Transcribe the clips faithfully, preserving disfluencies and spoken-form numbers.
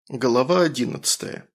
Глава одиннадцатая.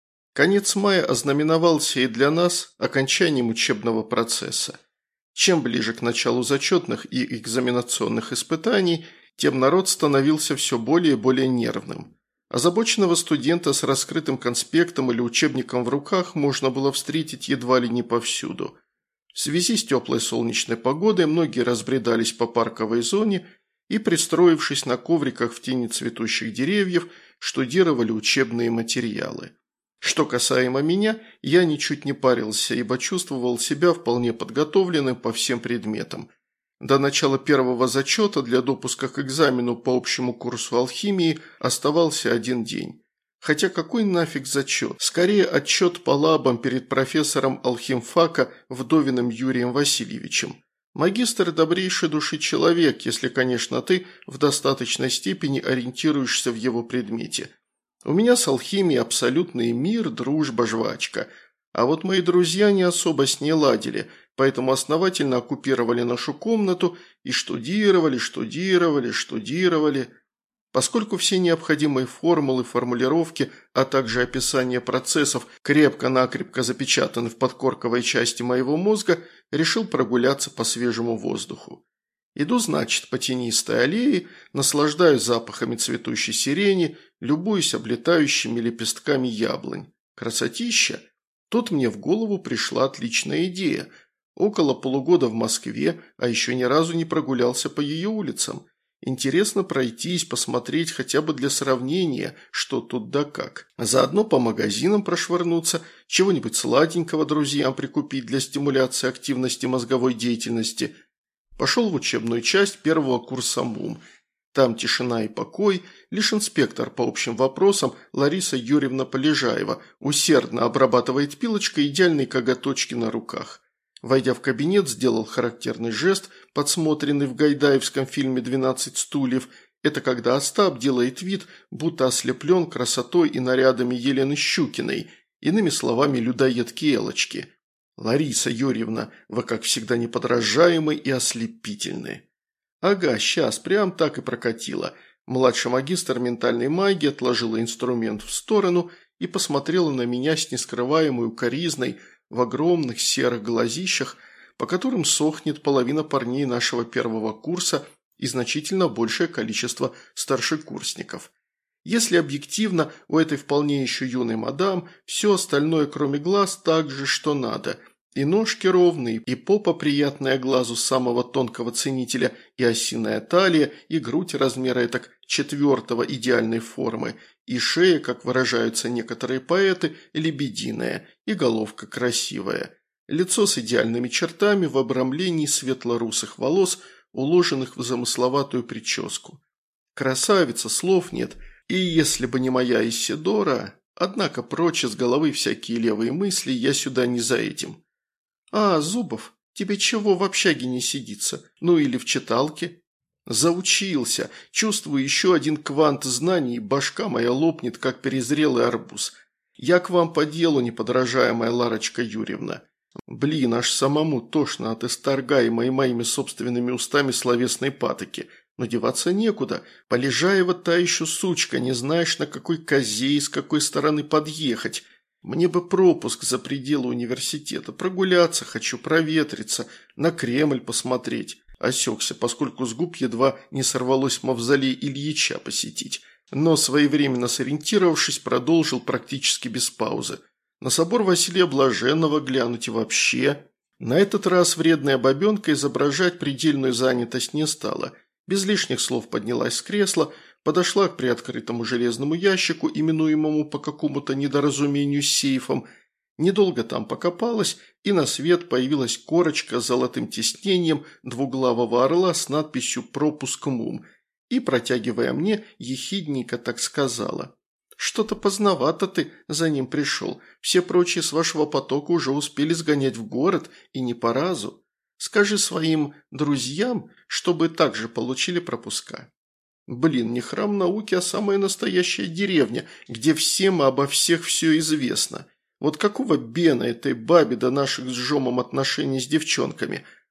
Конец мая ознаменовался и для нас окончанием учебного процесса. Чем ближе к началу зачетных и экзаменационных испытаний, тем народ становился все более и более нервным. Озабоченного студента с раскрытым конспектом или учебником в руках можно было встретить едва ли не повсюду. В связи с теплой солнечной погодой многие разбредались по парковой зоне и, пристроившись на ковриках в тени цветущих деревьев, штудировали учебные материалы. Что касаемо меня, я ничуть не парился, ибо чувствовал себя вполне подготовленным по всем предметам. До начала первого зачета для допуска к экзамену по общему курсу алхимии оставался один день. Хотя какой нафиг зачет? Скорее отчет по лабам перед профессором алхимфака Вдовиным Юрием Васильевичем. Магистр – добрейшей души человек, если, конечно, ты в достаточной степени ориентируешься в его предмете. У меня с алхимией абсолютный мир, дружба, жвачка. А вот мои друзья не особо с ней ладили, поэтому основательно оккупировали нашу комнату и штудировали, штудировали, штудировали. Поскольку все необходимые формулы, формулировки, а также описание процессов крепко-накрепко запечатаны в подкорковой части моего мозга, решил прогуляться по свежему воздуху. Иду, значит, по тенистой аллее, наслаждаюсь запахами цветущей сирени, любуюсь облетающими лепестками яблонь. Красотища! Тут мне в голову пришла отличная идея. Около полугода в Москве, а еще ни разу не прогулялся по ее улицам. Интересно пройтись, посмотреть хотя бы для сравнения, что тут да как. Заодно по магазинам прошвырнуться, чего-нибудь сладенького друзьям прикупить для стимуляции активности мозговой деятельности. Пошел в учебную часть первого курса МУМ. Там тишина и покой, лишь инспектор по общим вопросам Лариса Юрьевна Полежаева усердно обрабатывает пилочкой идеальные коготочки на руках. Войдя в кабинет, сделал характерный жест, подсмотренный в гайдаевском фильме «двенадцать стульев». Это когда Остап делает вид, будто ослеплен красотой и нарядами Елены Щукиной, иными словами, людоедки Элочки. «Лариса Юрьевна, вы, как всегда, неподражаемы и ослепительны». «Ага, сейчас, прям так и прокатило». Младший магистр ментальной магии отложила инструмент в сторону и посмотрела на меня с нескрываемой укоризной, в огромных серых глазищах, по которым сохнет половина парней нашего первого курса и значительно большее количество старшекурсников. Если объективно, у этой вполне еще юной мадам все остальное, кроме глаз, так же, что надо. И ножки ровные, и попа приятная глазу самого тонкого ценителя, и осиная талия, и грудь размера этак четвертого идеальной формы, и шея, как выражаются некоторые поэты, лебединая, и головка красивая. Лицо с идеальными чертами в обрамлении светло-русых волос, уложенных в замысловатую прическу. Красавица, слов нет, и если бы не моя Исидора, однако прочь из головы всякие левые мысли, я сюда не за этим. «А, Зубов, тебе чего в общаге не сидится? Ну или в читалке?» «Заучился. Чувствую еще один квант знаний, башка моя лопнет, как перезрелый арбуз. Я к вам по делу, неподражаемая Ларочка Юрьевна. Блин, аж самому тошно от исторгаемой моими собственными устами словесной патоки. Но деваться некуда. Полежаева та еще сучка, не знаешь, на какой козе и с какой стороны подъехать. Мне бы пропуск за пределы университета, прогуляться хочу, проветриться, на Кремль посмотреть». Осекся, поскольку с губ едва не сорвалось мавзолей Ильича посетить. Но, своевременно сориентировавшись, продолжил практически без паузы. На собор Василия Блаженного глянуть и вообще. На этот раз вредная бабенка изображать предельную занятость не стала. Без лишних слов поднялась с кресла, подошла к приоткрытому железному ящику, именуемому по какому-то недоразумению сейфом, недолго там покопалась, и на свет появилась корочка с золотым тиснением двуглавого орла с надписью «Пропуск МУМ», и, протягивая мне, ехидненько так сказала: «Что-то поздновато ты за ним пришел, все прочие с вашего потока уже успели сгонять в город, и не по разу. Скажи своим друзьям, чтобы также получили пропуска». Блин, не храм науки, а самая настоящая деревня, где всем и обо всех все известно. Вот какого бена этой бабе до наших с Жомом отношений с девчонками?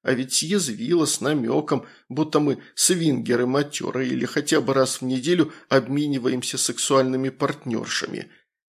А ведь съязвила с намеком, будто мы свингеры матеры или хотя бы раз в неделю обмениваемся сексуальными партнершами.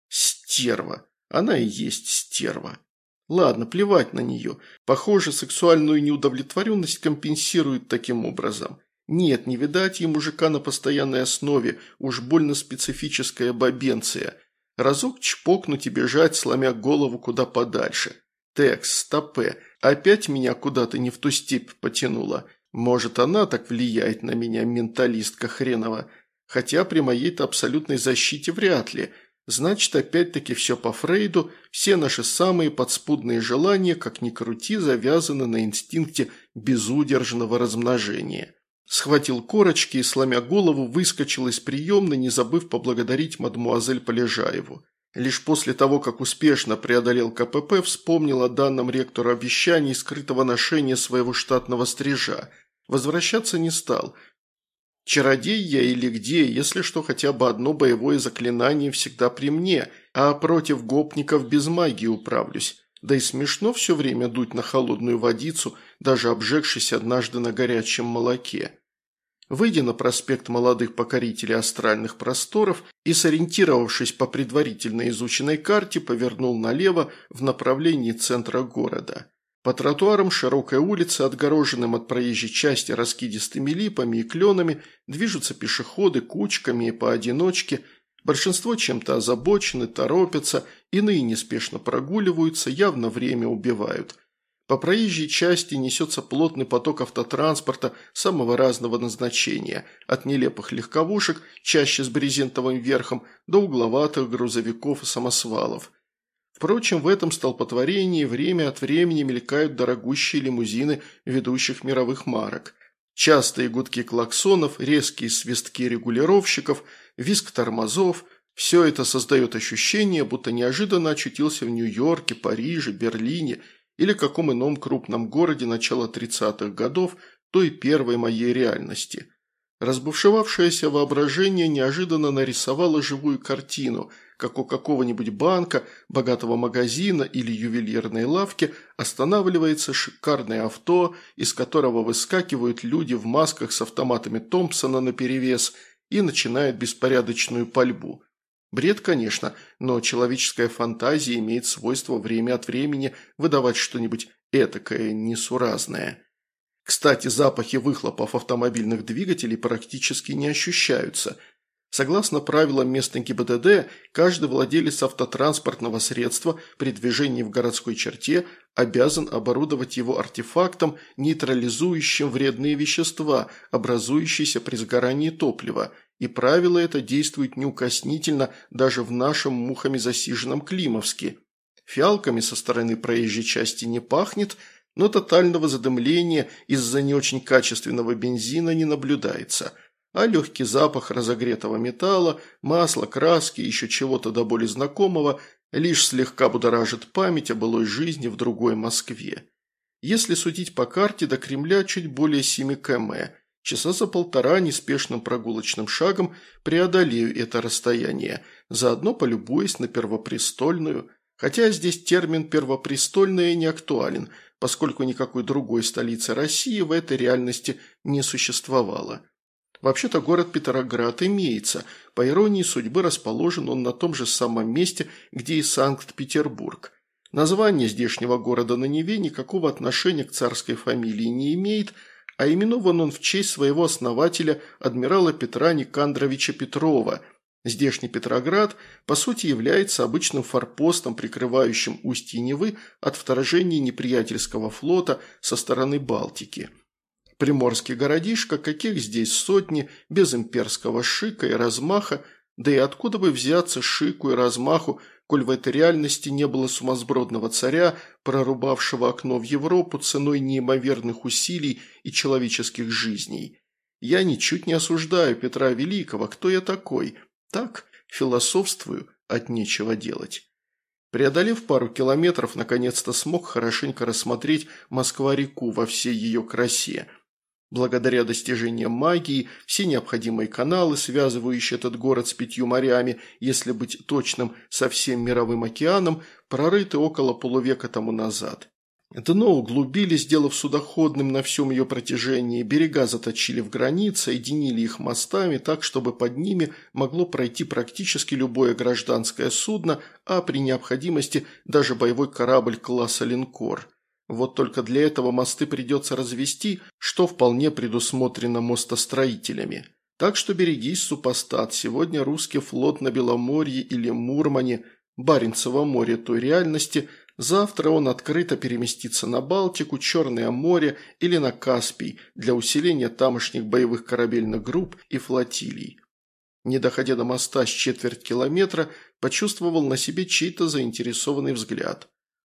Стерва. Она и есть стерва. Ладно, плевать на нее. Похоже, сексуальную неудовлетворенность компенсирует таким образом. Нет, не видать ей мужика на постоянной основе, уж больно специфическая бабенция. Разок чпокнуть и бежать, сломя голову куда подальше. Текс, стопе, опять меня куда-то не в ту степь потянула. Может, она так влияет на меня, менталистка хренова. Хотя при моей-то абсолютной защите вряд ли. Значит, опять-таки все по Фрейду, все наши самые подспудные желания, как ни крути, завязаны на инстинкте безудержного размножения. Схватил корочки и, сломя голову, выскочил из приемной, не забыв поблагодарить мадмуазель Полежаеву. Лишь после того, как успешно преодолел ка пэ пэ, вспомнил о данном ректору обещании скрытого ношения своего штатного стрижа. Возвращаться не стал. Чародей я или где, если что, хотя бы одно боевое заклинание всегда при мне, а против гопников без магии управлюсь. Да и смешно все время дуть на холодную водицу, даже обжегшись однажды на горячем молоке. Выйдя на проспект молодых покорителей астральных просторов и сориентировавшись по предварительно изученной карте, повернул налево в направлении центра города. По тротуарам широкой улицы, отгороженным от проезжей части раскидистыми липами и кленами, движутся пешеходы кучками и поодиночке. Большинство чем-то озабочены, торопятся, иные неспешно прогуливаются, явно время убивают. По проезжей части несется плотный поток автотранспорта самого разного назначения, от нелепых легковушек, чаще с брезентовым верхом, до угловатых грузовиков и самосвалов. Впрочем, в этом столпотворении время от времени мелькают дорогущие лимузины ведущих мировых марок. Частые гудки клаксонов, резкие свистки регулировщиков, визг тормозов – все это создает ощущение, будто неожиданно очутился в Нью-Йорке, Париже, Берлине или каком ином крупном городе начала тридцатых годов, той первой моей реальности. Разбушевавшееся воображение неожиданно нарисовало живую картину, как у какого-нибудь банка, богатого магазина или ювелирной лавки останавливается шикарное авто, из которого выскакивают люди в масках с автоматами Томпсона наперевес и начинают беспорядочную пальбу. Бред, конечно, но человеческая фантазия имеет свойство время от времени выдавать что-нибудь этакое несуразное. Кстати, запахи выхлопов автомобильных двигателей практически не ощущаются. Согласно правилам местной гэ бэ дэ дэ, каждый владелец автотранспортного средства при движении в городской черте обязан оборудовать его артефактом, нейтрализующим вредные вещества, образующиеся при сгорании топлива, и правило это действует неукоснительно даже в нашем мухами засиженном Климовске. Фиалками со стороны проезжей части не пахнет, но тотального задымления из-за не очень качественного бензина не наблюдается, а легкий запах разогретого металла, масла, краски и еще чего-то до боли знакомого лишь слегка будоражит память о былой жизни в другой Москве. Если судить по карте, до Кремля чуть более семи километров. Часа за полтора неспешным прогулочным шагом преодолею это расстояние, заодно полюбуясь на Первопрестольную, хотя здесь термин «первопрестольная» не актуален, поскольку никакой другой столицы России в этой реальности не существовало. Вообще-то город Петроград имеется, по иронии судьбы расположен он на том же самом месте, где и Санкт-Петербург. Название здешнего города на Неве никакого отношения к царской фамилии не имеет, а именован он в честь своего основателя адмирала Петра Никандровича Петрова. Здешний Петроград, по сути, является обычным форпостом, прикрывающим устье Невы от вторжения неприятельского флота со стороны Балтики. Приморский городишко, каких здесь сотни, без имперского шика и размаха, да и откуда бы взяться шику и размаху, коль в этой реальности не было сумасбродного царя, прорубавшего окно в Европу ценой неимоверных усилий и человеческих жизней. Я ничуть не осуждаю Петра Великого, кто я такой? Так, философствую, от нечего делать. Преодолев пару километров, наконец-то смог хорошенько рассмотреть Москва-реку во всей ее красе. Благодаря достижениям магии, все необходимые каналы, связывающие этот город с пятью морями, если быть точным, со всем мировым океаном, прорыты около полувека тому назад. Дно углубили, сделав судоходным на всем ее протяжении, берега заточили в границ, соединили их мостами так, чтобы под ними могло пройти практически любое гражданское судно, а при необходимости даже боевой корабль класса линкор. Вот только для этого мосты придется развести, что вполне предусмотрено мостостроителями. Так что берегись, супостат, сегодня русский флот на Беломорье или Мурмане, Баренцево море той реальности – завтра он открыто переместится на Балтику, Черное море или на Каспий для усиления тамошних боевых корабельных групп и флотилий. Не доходя до моста с четверть километра, почувствовал на себе чей-то заинтересованный взгляд.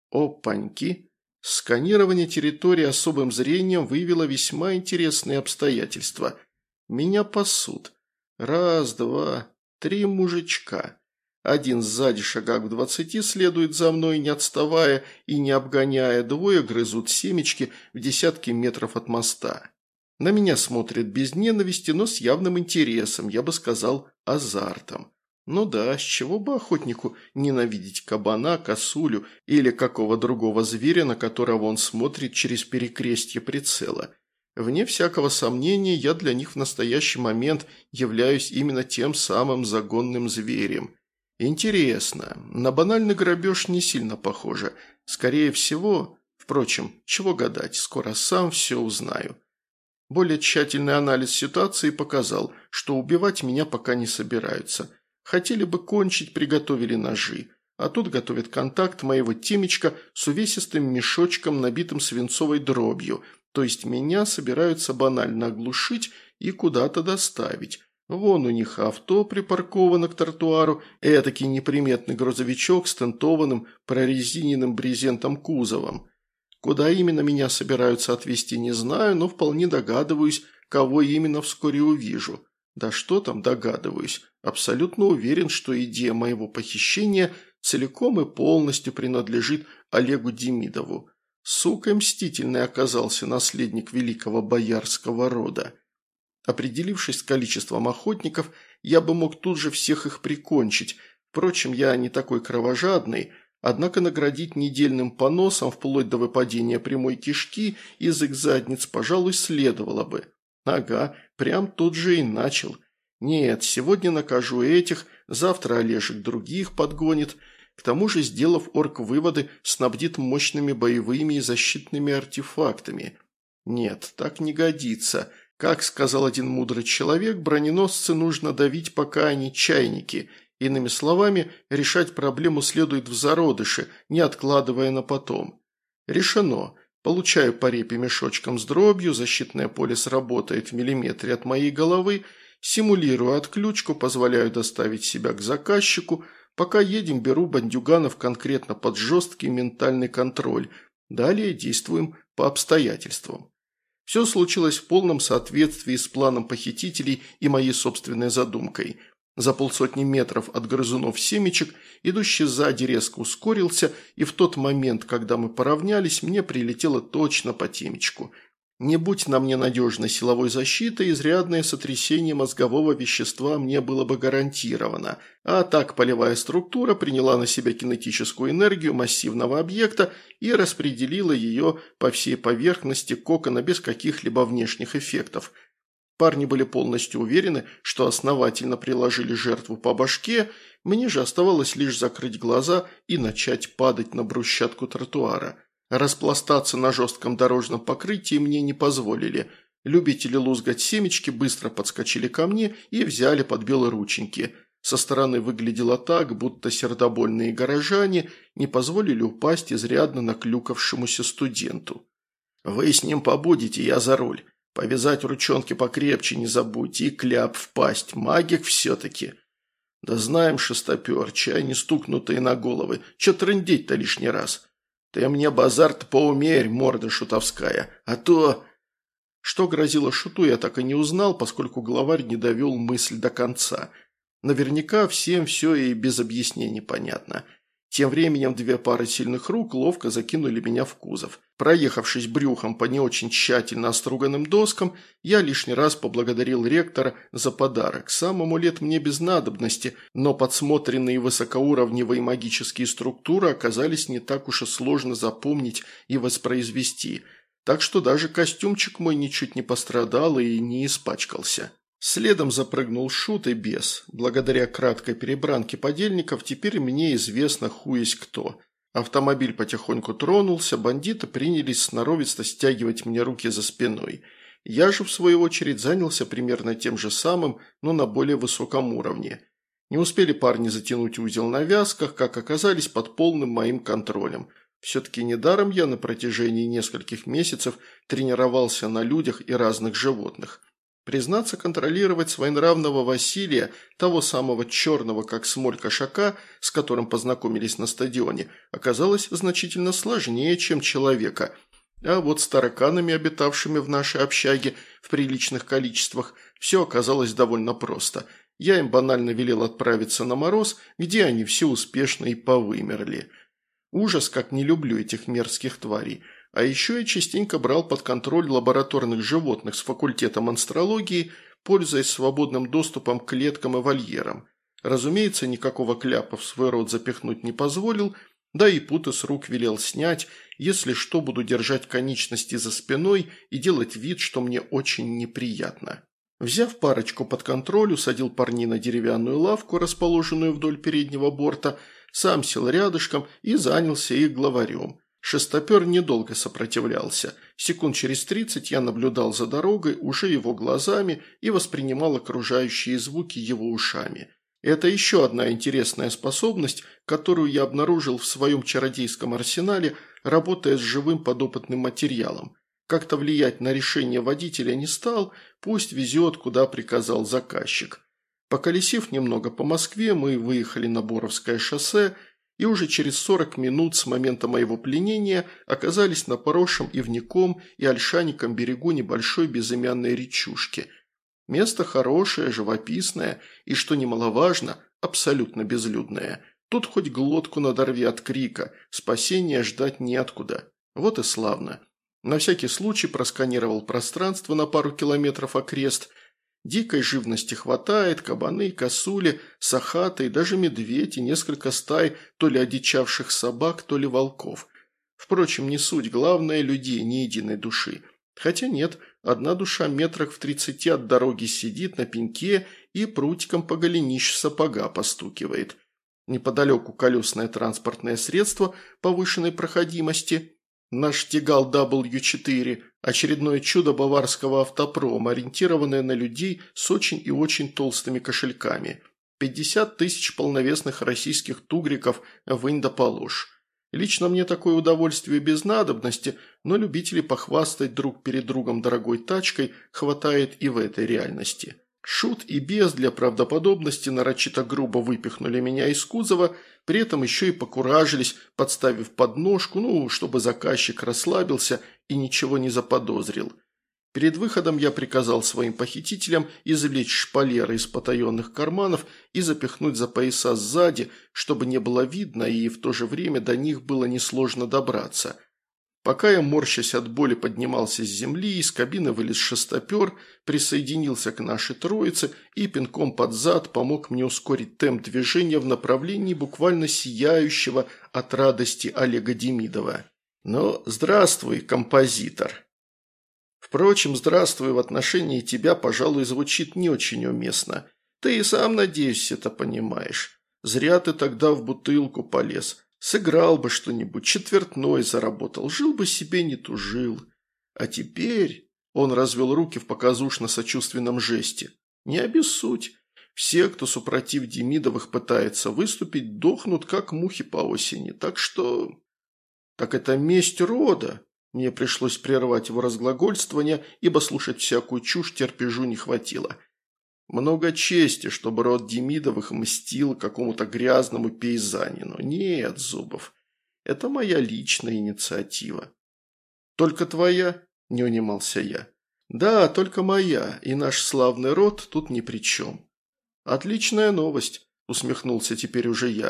Опаньки! Сканирование территории особым зрением выявило весьма интересные обстоятельства. Меня пасут. Раз, два, три мужичка. Один сзади шагах в двадцати следует за мной, не отставая и не обгоняя, двое грызут семечки в десятки метров от моста. На меня смотрят без ненависти, но с явным интересом, я бы сказал, азартом. Ну да, с чего бы охотнику ненавидеть кабана, косулю или какого другого зверя, на которого он смотрит через перекрестье прицела. Вне всякого сомнения, я для них в настоящий момент являюсь именно тем самым загонным зверем. Интересно, на банальный грабеж не сильно похоже. Скорее всего, впрочем, чего гадать, скоро сам все узнаю. Более тщательный анализ ситуации показал, что убивать меня пока не собираются. Хотели бы кончить, приготовили ножи. А тут готовят контакт моего темечка с увесистым мешочком, набитым свинцовой дробью. То есть меня собираются банально оглушить и куда-то доставить. Вон у них авто припарковано к тротуару, этакий неприметный грузовичок с тентованным прорезиненным брезентом кузовом. Куда именно меня собираются отвезти, не знаю, но вполне догадываюсь, кого именно вскоре увижу. Да что там догадываюсь, абсолютно уверен, что идея моего похищения целиком и полностью принадлежит Олегу Демидову. Сука мстительный оказался наследник великого боярского рода. Определившись с количеством охотников, я бы мог тут же всех их прикончить. Впрочем, я не такой кровожадный, однако наградить недельным поносом вплоть до выпадения прямой кишки из их задниц, пожалуй, следовало бы. Ага, прям тут же и начал. Нет, сегодня накажу этих, завтра Олежек других подгонит. К тому же, сделав орк-выводы, снабдит мощными боевыми и защитными артефактами. Нет, так не годится. Как сказал один мудрый человек, броненосцы нужно давить, пока они чайники. Иными словами, решать проблему следует в зародыше, не откладывая на потом. Решено. Получаю по репе мешочком с дробью, защитное поле сработает в миллиметре от моей головы, симулирую отключку, позволяю доставить себя к заказчику. Пока едем, беру бандюганов конкретно под жесткий ментальный контроль. Далее действуем по обстоятельствам. Все случилось в полном соответствии с планом похитителей и моей собственной задумкой. За полсотни метров от грызунов семечек идущий сзади резко ускорился, и в тот момент, когда мы поравнялись, мне прилетело точно по темечку. Не будь на мне надежной силовой защиты, изрядное сотрясение мозгового вещества мне было бы гарантировано, а так полевая структура приняла на себя кинетическую энергию массивного объекта и распределила ее по всей поверхности кокона без каких-либо внешних эффектов. Парни были полностью уверены, что основательно приложили жертву по башке, мне же оставалось лишь закрыть глаза и начать падать на брусчатку тротуара. Распластаться на жестком дорожном покрытии мне не позволили. Любители лузгать семечки быстро подскочили ко мне и взяли под белые рученьки. Со стороны выглядело так, будто сердобольные горожане не позволили упасть изрядно наклюкавшемуся студенту. «Вы с ним побудете, я за руль. Повязать ручонки покрепче не забудьте и кляп в пасть, магик все-таки». «Да знаем, шестопер, чай не стукнутые на головы. Че трындеть-то лишний раз?» «Ты мне базар-то поумерь, морда шутовская, а то...» Что грозило шуту, я так и не узнал, поскольку главарь не довел мысль до конца. Наверняка всем все и без объяснений понятно. Тем временем две пары сильных рук ловко закинули меня в кузов. Проехавшись брюхом по не очень тщательно оструганным доскам, я лишний раз поблагодарил ректора за подарок. Сам амулет мне без надобности, но подсмотренные высокоуровневые магические структуры оказались не так уж и сложно запомнить и воспроизвести, так что даже костюмчик мой ничуть не пострадал и не испачкался. Следом запрыгнул Шут и Бес. Благодаря краткой перебранке подельников теперь мне известно ху есть кто. Автомобиль потихоньку тронулся, бандиты принялись сноровисто стягивать мне руки за спиной. Я же, в свою очередь, занялся примерно тем же самым, но на более высоком уровне. Не успели парни затянуть узел на вязках, как оказались под полным моим контролем. Все-таки недаром я на протяжении нескольких месяцев тренировался на людях и разных животных. Признаться, контролировать своенравного Василия, того самого черного, как смоль кошака, с которым познакомились на стадионе, оказалось значительно сложнее, чем человека. А вот с тараканами, обитавшими в нашей общаге в приличных количествах, все оказалось довольно просто. Я им банально велел отправиться на мороз, где они все успешно и повымерли. Ужас, как не люблю этих мерзких тварей. А еще я частенько брал под контроль лабораторных животных с факультета монстрологии, пользуясь свободным доступом к клеткам и вольерам. Разумеется, никакого кляпа в свой рот запихнуть не позволил, да и путы с рук велел снять, если что, буду держать конечности за спиной и делать вид, что мне очень неприятно. Взяв парочку под контроль, усадил парней на деревянную лавку, расположенную вдоль переднего борта, сам сел рядышком и занялся их главарем. Шестопер недолго сопротивлялся. Секунд через тридцать я наблюдал за дорогой уже его глазами и воспринимал окружающие звуки его ушами. Это еще одна интересная способность, которую я обнаружил в своем чародейском арсенале, работая с живым подопытным материалом. Как-то влиять на решение водителя не стал, пусть везет, куда приказал заказчик. Поколесив немного по Москве, мы выехали на Боровское шоссе, и уже через сорок минут с момента моего пленения оказались на поросшем ивняком и ольшаником берегу небольшой безымянной речушки. Место хорошее, живописное и, что немаловажно, абсолютно безлюдное. Тут хоть глотку надорви от крика, спасения ждать неоткуда. Вот и славно. На всякий случай просканировал пространство на пару километров окрест. Дикой живности хватает, кабаны, косули, сахаты и даже медведь и несколько стай то ли одичавших собак, то ли волков. Впрочем, не суть, главное – людей ни единой души. Хотя нет, одна душа метрах в тридцати от дороги сидит на пеньке и прутиком по голенищу сапога постукивает. Неподалеку колесное транспортное средство повышенной проходимости – наш Тигал дабл ю четыре, очередное чудо баварского автопрома, ориентированное на людей с очень и очень толстыми кошельками. пятьдесят тысяч полновесных российских тугриков вынь да положь. Лично мне такое удовольствие без надобности, но любителей похвастать друг перед другом дорогой тачкой хватает и в этой реальности. Шут и Бес для правдоподобности нарочито грубо выпихнули меня из кузова, при этом еще и покуражились, подставив подножку, ну, чтобы заказчик расслабился и ничего не заподозрил. Перед выходом я приказал своим похитителям извлечь шпалеры из потаенных карманов и запихнуть за пояса сзади, чтобы не было видно и в то же время до них было несложно добраться. Пока я, морщась от боли, поднимался с земли, из кабины вылез шестопер, присоединился к нашей троице и пинком под зад помог мне ускорить темп движения в направлении буквально сияющего от радости Олега Демидова. Но здравствуй, композитор. Впрочем, здравствуй в отношении тебя, пожалуй, звучит не очень уместно. Ты и сам, надеюсь, это понимаешь. Зря ты тогда в бутылку полез. Сыграл бы что-нибудь, четвертной заработал, жил бы себе, не тужил. А теперь...» Он развел руки в показушно-сочувственном жесте. «Не обессудь. Все, кто супротив Демидовых пытается выступить, дохнут, как мухи по осени. Так что...» «Так это месть рода?» Мне пришлось прервать его разглагольствование, ибо слушать всякую чушь терпежу не хватило. Много чести, чтобы род Демидовых мстил какому-то грязному пейзанину. Нет, Зубов, это моя личная инициатива. Только твоя? Не унимался я. Да, только моя, и наш славный род тут ни при чем. Отличная новость, усмехнулся теперь уже я.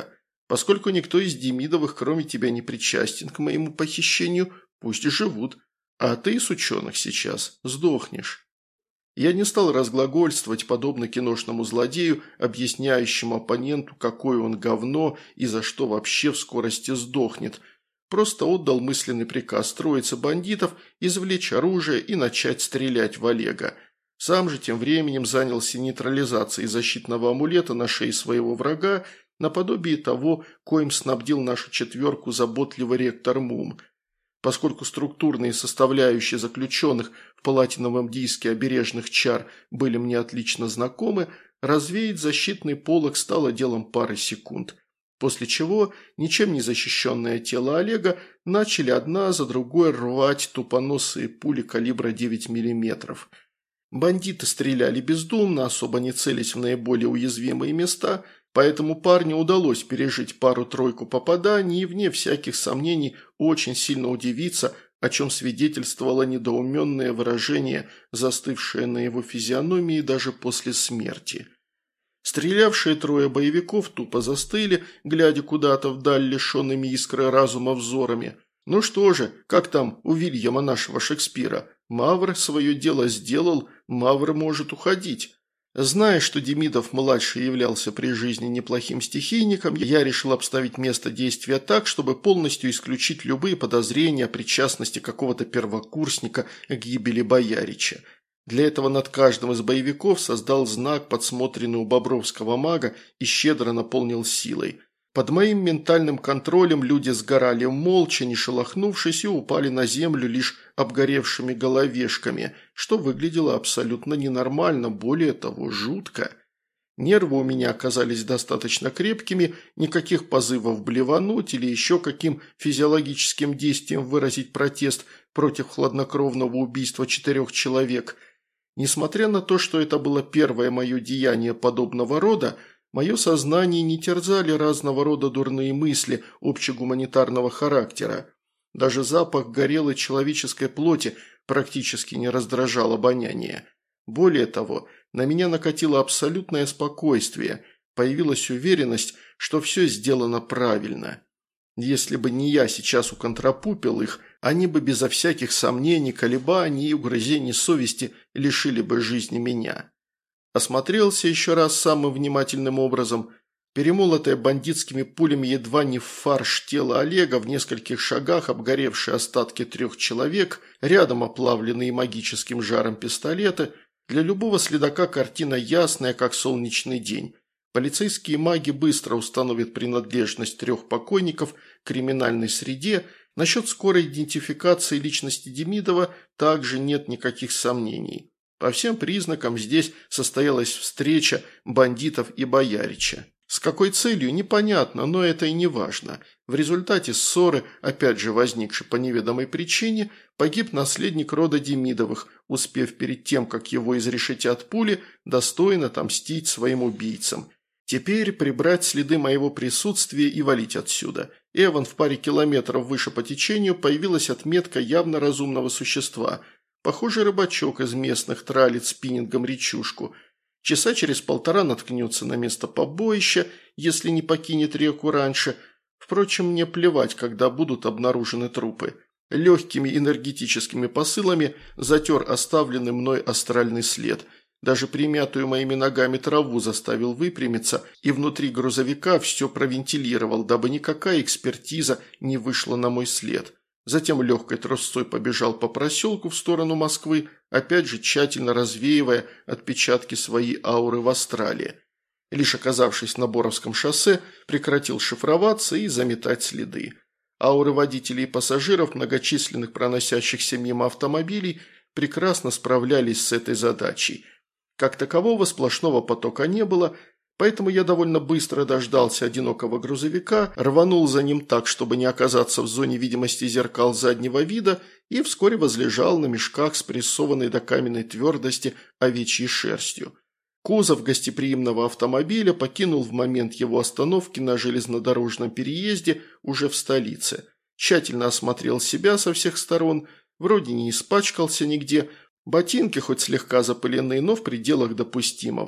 Поскольку никто из Демидовых, кроме тебя, не причастен к моему похищению, пусть и живут. А ты с ученых сейчас сдохнешь». Я не стал разглагольствовать, подобно киношному злодею, объясняющему оппоненту, какое он говно и за что вообще в скорости сдохнет. Просто отдал мысленный приказ троице бандитов извлечь оружие и начать стрелять в Олега. Сам же тем временем занялся нейтрализацией защитного амулета на шее своего врага, наподобие того, коим снабдил нашу четверку заботливый ректор Мум. Поскольку структурные составляющие заключенных в платиновом диске обережных чар были мне отлично знакомы, развеять защитный полог стало делом пары секунд. После чего ничем не защищенное тело Олега начали одна за другой рвать тупоносые пули калибра девять миллиметров. Бандиты стреляли бездумно, особо не целясь в наиболее уязвимые места, поэтому парню удалось пережить пару-тройку попаданий и, вне всяких сомнений, очень сильно удивиться, о чем свидетельствовало недоуменное выражение, застывшее на его физиономии даже после смерти. Стрелявшие трое боевиков тупо застыли, глядя куда-то вдаль лишенными искры разума взорами. Ну что же, как там у Вильяма нашего Шекспира? Мавр свое дело сделал, Мавр может уходить. Зная, что Демидов-младший являлся при жизни неплохим стихийником, я решил обставить место действия так, чтобы полностью исключить любые подозрения о причастности какого-то первокурсника к гибели боярича. Для этого над каждым из боевиков создал знак, подсмотренный у бобровского мага, и щедро наполнил силой. Под моим ментальным контролем люди сгорали молча, не шелохнувшись, и упали на землю лишь обгоревшими головешками, что выглядело абсолютно ненормально, более того, жутко. Нервы у меня оказались достаточно крепкими, никаких позывов блевануть или еще каким физиологическим действием выразить протест против хладнокровного убийства четырех человек. Несмотря на то, что это было первое мое деяние подобного рода, мое сознание не терзали разного рода дурные мысли общегуманитарного характера. Даже запах горелой человеческой плоти практически не раздражал обоняние. Более того, на меня накатило абсолютное спокойствие, появилась уверенность, что все сделано правильно. Если бы не я сейчас уконтрапупил их, они бы безо всяких сомнений, колебаний и угрызений совести лишили бы жизни меня. Осмотрелся еще раз самым внимательным образом. Перемолотое бандитскими пулями едва не в фарш тело Олега, в нескольких шагах обгоревшие остатки трех человек, рядом оплавленные магическим жаром пистолеты. Для любого следака картина ясная, как солнечный день. Полицейские маги быстро установят принадлежность трех покойников к криминальной среде. Насчет скорой идентификации личности Демидова также нет никаких сомнений. По всем признакам здесь состоялась встреча бандитов и боярича. С какой целью, непонятно, но это и не важно. В результате ссоры, опять же возникшей по неведомой причине, погиб наследник рода Демидовых, успев перед тем, как его изрешетят пули, достойно отомстить своим убийцам. Теперь прибрать следы моего присутствия и валить отсюда. Эван в паре километров выше по течению появилась отметка явно разумного существа. Похоже, рыбачок из местных тралит спиннингом речушку. Часа через полтора наткнется на место побоища, если не покинет реку раньше. Впрочем, мне плевать, когда будут обнаружены трупы. Легкими энергетическими посылами затер оставленный мной астральный след. Даже примятую моими ногами траву заставил выпрямиться и внутри грузовика все провентилировал, дабы никакая экспертиза не вышла на мой след. Затем легкой трусцой побежал по проселку в сторону Москвы, опять же тщательно развеивая отпечатки своей ауры в астрале. Лишь оказавшись на Боровском шоссе, прекратил шифроваться и заметать следы. Ауры водителей и пассажиров, многочисленных проносящихся мимо автомобилей, прекрасно справлялись с этой задачей. Как такового сплошного потока не было, поэтому я довольно быстро дождался одинокого грузовика, рванул за ним так, чтобы не оказаться в зоне видимости зеркал заднего вида, и вскоре возлежал на мешках, спрессованной до каменной твердости овечьей шерстью. Кузов гостеприимного автомобиля покинул в момент его остановки на железнодорожном переезде уже в столице. Тщательно осмотрел себя со всех сторон, вроде не испачкался нигде, ботинки хоть слегка запыленные, но в пределах допустимого.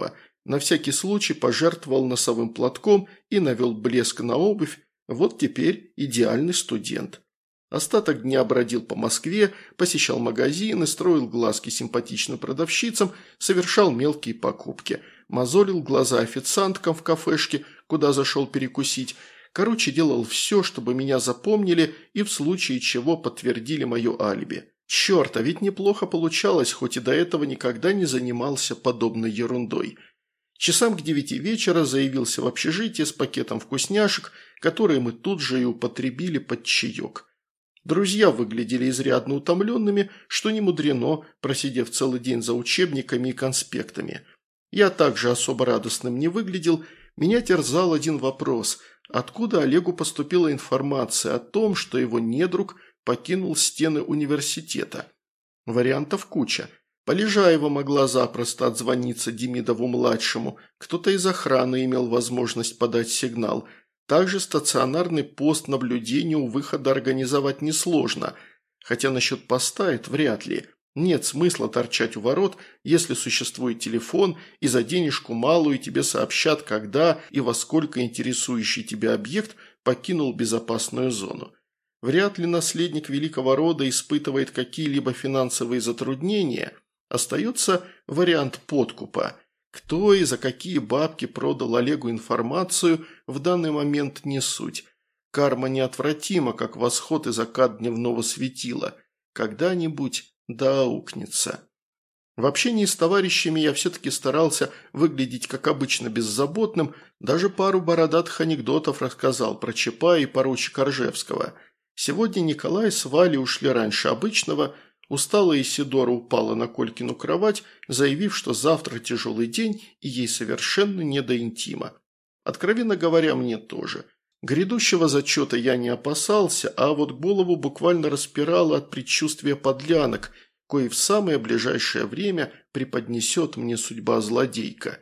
На всякий случай пожертвовал носовым платком и навел блеск на обувь. Вот теперь идеальный студент. Остаток дня бродил по Москве, посещал магазины, строил глазки симпатичным продавщицам, совершал мелкие покупки, мозолил глаза официанткам в кафешке, куда зашел перекусить. Короче, делал все, чтобы меня запомнили и в случае чего подтвердили мое алиби. Черт, а ведь неплохо получалось, хоть и до этого никогда не занимался подобной ерундой. Часам к девяти вечера заявился в общежитие с пакетом вкусняшек, которые мы тут же и употребили под чаек. Друзья выглядели изрядно утомленными, что не мудрено, просидев целый день за учебниками и конспектами. Я также особо радостным не выглядел. Меня терзал один вопрос – откуда Олегу поступила информация о том, что его недруг покинул стены университета? Вариантов куча. Полежаева могла запросто отзвониться Демидову-младшему, кто-то из охраны имел возможность подать сигнал. Также стационарный пост наблюдения у выхода организовать несложно, хотя насчет поста это вряд ли. Нет смысла торчать у ворот, если существует телефон, и за денежку малую тебе сообщат, когда и во сколько интересующий тебя объект покинул безопасную зону. Вряд ли наследник великого рода испытывает какие-либо финансовые затруднения. Остается вариант подкупа. Кто и за какие бабки продал Олегу информацию, в данный момент не суть. Карма неотвратима, как восход и закат дневного светила. Когда-нибудь да аукнется. В общении с товарищами я все-таки старался выглядеть как обычно беззаботным, даже пару бородатых анекдотов рассказал про Чапая и поручика Ржевского. Сегодня Николай с Валей ушли раньше обычного. Усталая Исидора упала на Колькину кровать, заявив, что завтра тяжелый день и ей совершенно не до интима. Откровенно говоря, мне тоже. Грядущего зачета я не опасался, а вот голову буквально распирало от предчувствия подлянок, кои в самое ближайшее время преподнесет мне судьба злодейка.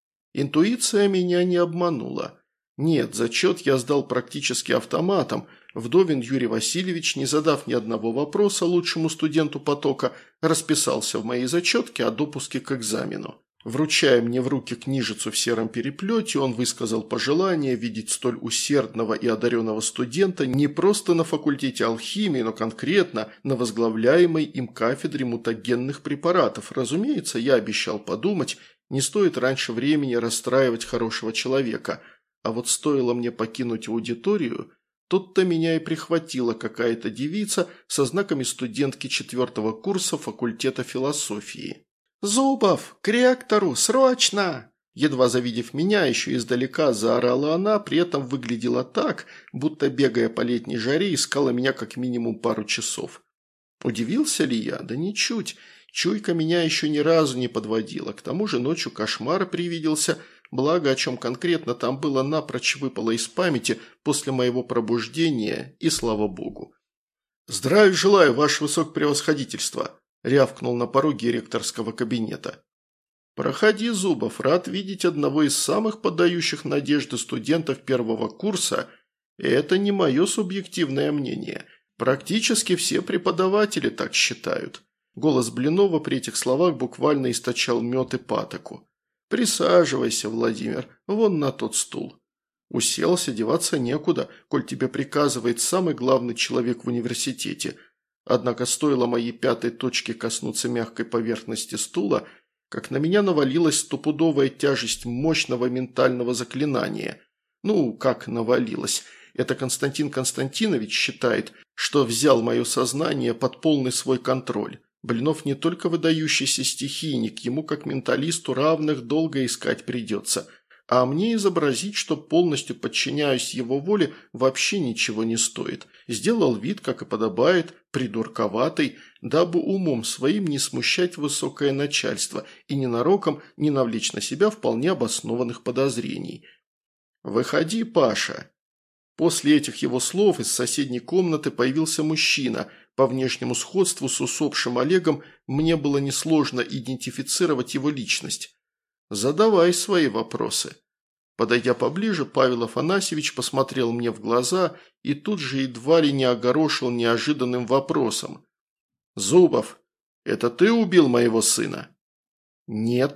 Интуиция меня не обманула. Нет, зачет я сдал практически автоматом. Вдовин Юрий Васильевич, не задав ни одного вопроса лучшему студенту потока, расписался в моей зачетке о допуске к экзамену. Вручая мне в руки книжицу в сером переплете, он высказал пожелание видеть столь усердного и одаренного студента не просто на факультете алхимии, но конкретно на возглавляемой им кафедре мутагенных препаратов. Разумеется, я обещал подумать, не стоит раньше времени расстраивать хорошего человека. А вот стоило мне покинуть аудиторию, тут-то меня и прихватила какая-то девица со знаками студентки четвертого курса факультета философии. «Зубов, к ректору, срочно!» Едва завидев меня, еще издалека заорала она, при этом выглядела так, будто, бегая по летней жаре, искала меня как минимум пару часов. Удивился ли я? Да ничуть. Чуйка меня еще ни разу не подводила. К тому же ночью кошмар привиделся, благо, о чем конкретно там было, напрочь выпало из памяти после моего пробуждения, и слава богу. «Здравия желаю, ваше высокопревосходительство!» – рявкнул на пороге ректорского кабинета. «Проходи, Зубов, рад видеть одного из самых подающих надежды студентов первого курса. И это не мое субъективное мнение. Практически все преподаватели так считают». Голос Блинова при этих словах буквально источал мед и патоку. «Присаживайся, Владимир, вон на тот стул». Уселся, деваться некуда, коль тебе приказывает самый главный человек в университете. Однако стоило моей пятой точке коснуться мягкой поверхности стула, как на меня навалилась стопудовая тяжесть мощного ментального заклинания. Ну, как навалилась? Это Константин Константинович считает, что взял мое сознание под полный свой контроль. Блинов не только выдающийся стихийник, ему как менталисту равных долго искать придется. А мне изобразить, что полностью подчиняюсь его воле, вообще ничего не стоит. Сделал вид, как и подобает, придурковатый, дабы умом своим не смущать высокое начальство и ненароком не навлечь на себя вполне обоснованных подозрений. «Выходи, Паша». После этих его слов из соседней комнаты появился мужчина. По внешнему сходству с усопшим Олегом мне было несложно идентифицировать его личность. «Задавай свои вопросы». Подойдя поближе, Павел Афанасьевич посмотрел мне в глаза и тут же едва ли не огорошил неожиданным вопросом. «Зубов, это ты убил моего сына?» «Нет»,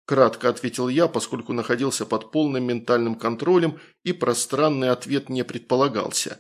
кратко ответил я, поскольку находился под полным ментальным контролем и пространный ответ не предполагался.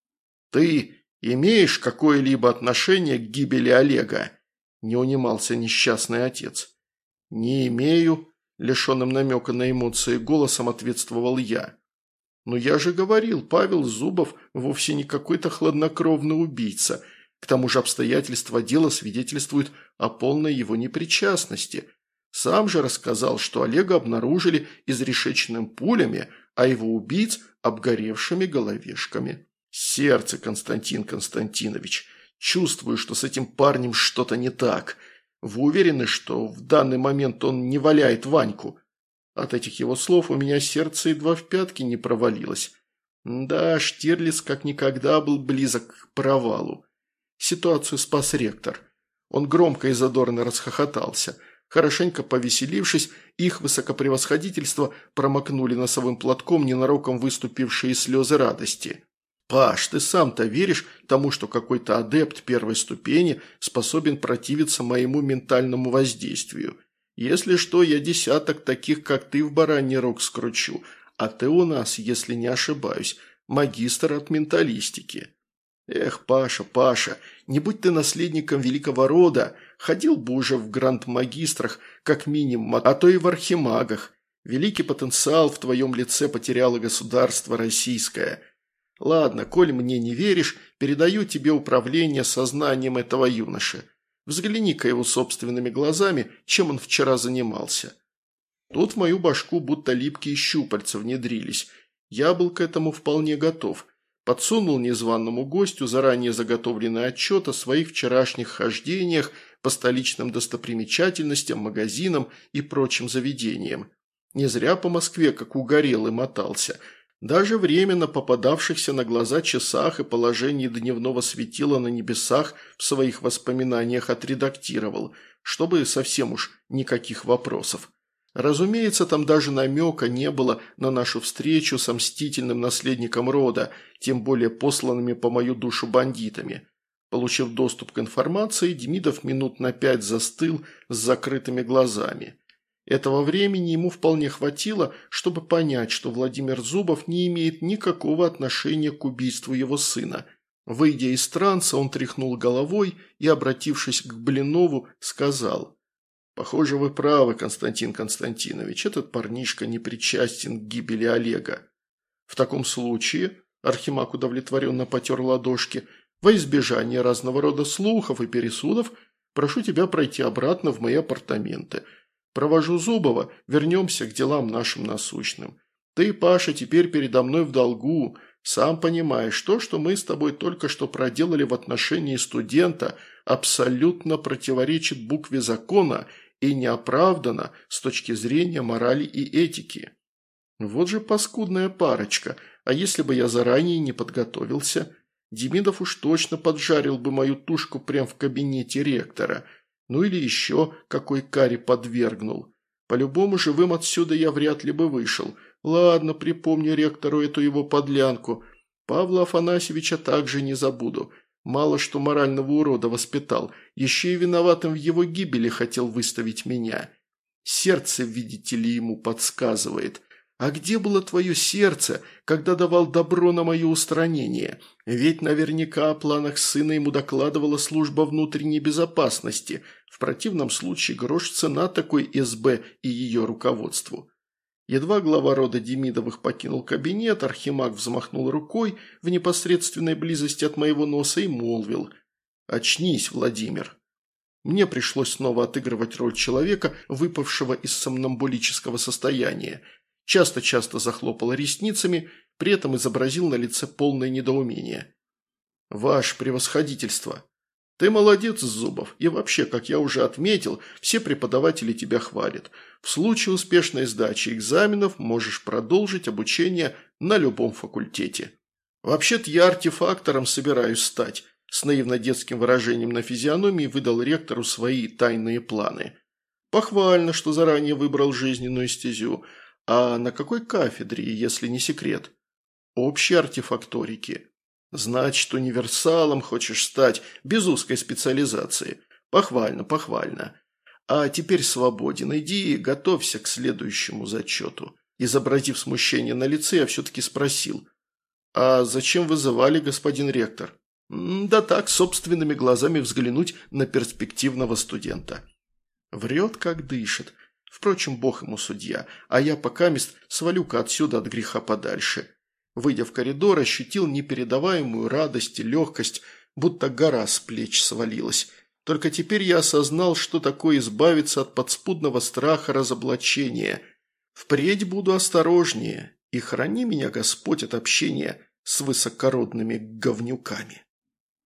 «Ты имеешь какое-либо отношение к гибели Олега?» – не унимался несчастный отец. «Не имею», – лишенным намека на эмоции голосом ответствовал я. «Но я же говорил, Павел Зубов вовсе не какой-то хладнокровный убийца. К тому же обстоятельства дела свидетельствуют о полной его непричастности. Сам же рассказал, что Олега обнаружили изрешеченным пулями, а его убийц – обгоревшими головешками. Сердце, Константин Константинович. Чувствую, что с этим парнем что-то не так. Вы уверены, что в данный момент он не валяет Ваньку?» От этих его слов у меня сердце едва в пятки не провалилось. Да, Штирлиц как никогда был близок к провалу. Ситуацию спас ректор. Он громко и задорно расхохотался. Хорошенько повеселившись, их высокопревосходительство промокнули носовым платком ненароком выступившие слезы радости. «Паш, ты сам-то веришь тому, что какой-то адепт первой ступени способен противиться моему ментальному воздействию? Если что, я десяток таких, как ты, в бараний рог скручу, а ты у нас, если не ошибаюсь, магистр от менталистики». «Эх, Паша, Паша, не будь ты наследником великого рода, ходил бы уже в гранд-магистрах, как минимум, а то и в архимагах. Великий потенциал в твоем лице потеряло государство российское. Ладно, коль мне не веришь, передаю тебе управление сознанием этого юноши. Взгляни-ка его собственными глазами, чем он вчера занимался». Тут в мою башку будто липкие щупальца внедрились. Я был к этому вполне готов. Подсунул незваному гостю заранее заготовленный отчет о своих вчерашних хождениях по столичным достопримечательностям, магазинам и прочим заведениям. Не зря по Москве, как угорелый, мотался. Даже временно попадавшихся на глаза часах и положении дневного светила на небесах в своих воспоминаниях отредактировал, чтобы совсем уж никаких вопросов. Разумеется, там даже намека не было на нашу встречу с мстительным наследником рода, тем более посланными по мою душу бандитами. Получив доступ к информации, Демидов минут на пять застыл с закрытыми глазами. Этого времени ему вполне хватило, чтобы понять, что Владимир Зубов не имеет никакого отношения к убийству его сына. Выйдя из транса, он тряхнул головой и, обратившись к Блинову, сказал: «Похоже, вы правы, Константин Константинович, этот парнишка не причастен к гибели Олега. В таком случае, Архимаг удовлетворенно потер ладошки, во избежание разного рода слухов и пересудов, прошу тебя пройти обратно в мои апартаменты. Провожу Зубова, вернемся к делам нашим насущным. Ты, Паша, теперь передо мной в долгу. Сам понимаешь, то, что мы с тобой только что проделали в отношении студента, абсолютно противоречит букве закона и неоправданно с точки зрения морали и этики. Вот же паскудная парочка, а если бы я заранее не подготовился? Демидов уж точно поджарил бы мою тушку прямо в кабинете ректора, ну или еще какой каре подвергнул. По-любому живым отсюда я вряд ли бы вышел. Ладно, припомню ректору эту его подлянку. Павла Афанасьевича также не забуду. Мало что морального урода воспитал, еще и виноватым в его гибели хотел выставить меня. Сердце, видите ли, ему подсказывает. А где было твое сердце, когда давал добро на мое устранение? Ведь наверняка о планах сына ему докладывала служба внутренней безопасности. В противном случае грош цена такой эс бэ и ее руководству. Едва глава рода Демидовых покинул кабинет, Архимаг взмахнул рукой в непосредственной близости от моего носа и молвил: «Очнись, Владимир». Мне пришлось снова отыгрывать роль человека, выпавшего из сомнамбулического состояния. Часто-часто захлопал ресницами, при этом изобразил на лице полное недоумение. «Ваше превосходительство! Ты молодец, Зубов, и вообще, как я уже отметил, все преподаватели тебя хвалят. В случае успешной сдачи экзаменов можешь продолжить обучение на любом факультете. Вообще-то я артефактором собираюсь стать», с наивно-детским выражением на физиономии выдал ректору свои тайные планы. «Похвально, что заранее выбрал жизненную стезю. А на какой кафедре, если не секрет?» «Общей артефакторики». «Значит, универсалом хочешь стать, без узкой специализации. Похвально, похвально. А теперь свободен, иди и готовься к следующему зачету». Изобразив смущение на лице, я все-таки спросил: «А зачем вызывали, господин ректор?» «Да так, собственными глазами взглянуть на перспективного студента». Врет, как дышит. Впрочем, бог ему судья, а я покамест свалю-ка отсюда от греха подальше. Выйдя в коридор, ощутил непередаваемую радость и легкость, будто гора с плеч свалилась. Только теперь я осознал, что такое избавиться от подспудного страха разоблачения. Впредь буду осторожнее, и храни меня, Господь, от общения с высокородными говнюками.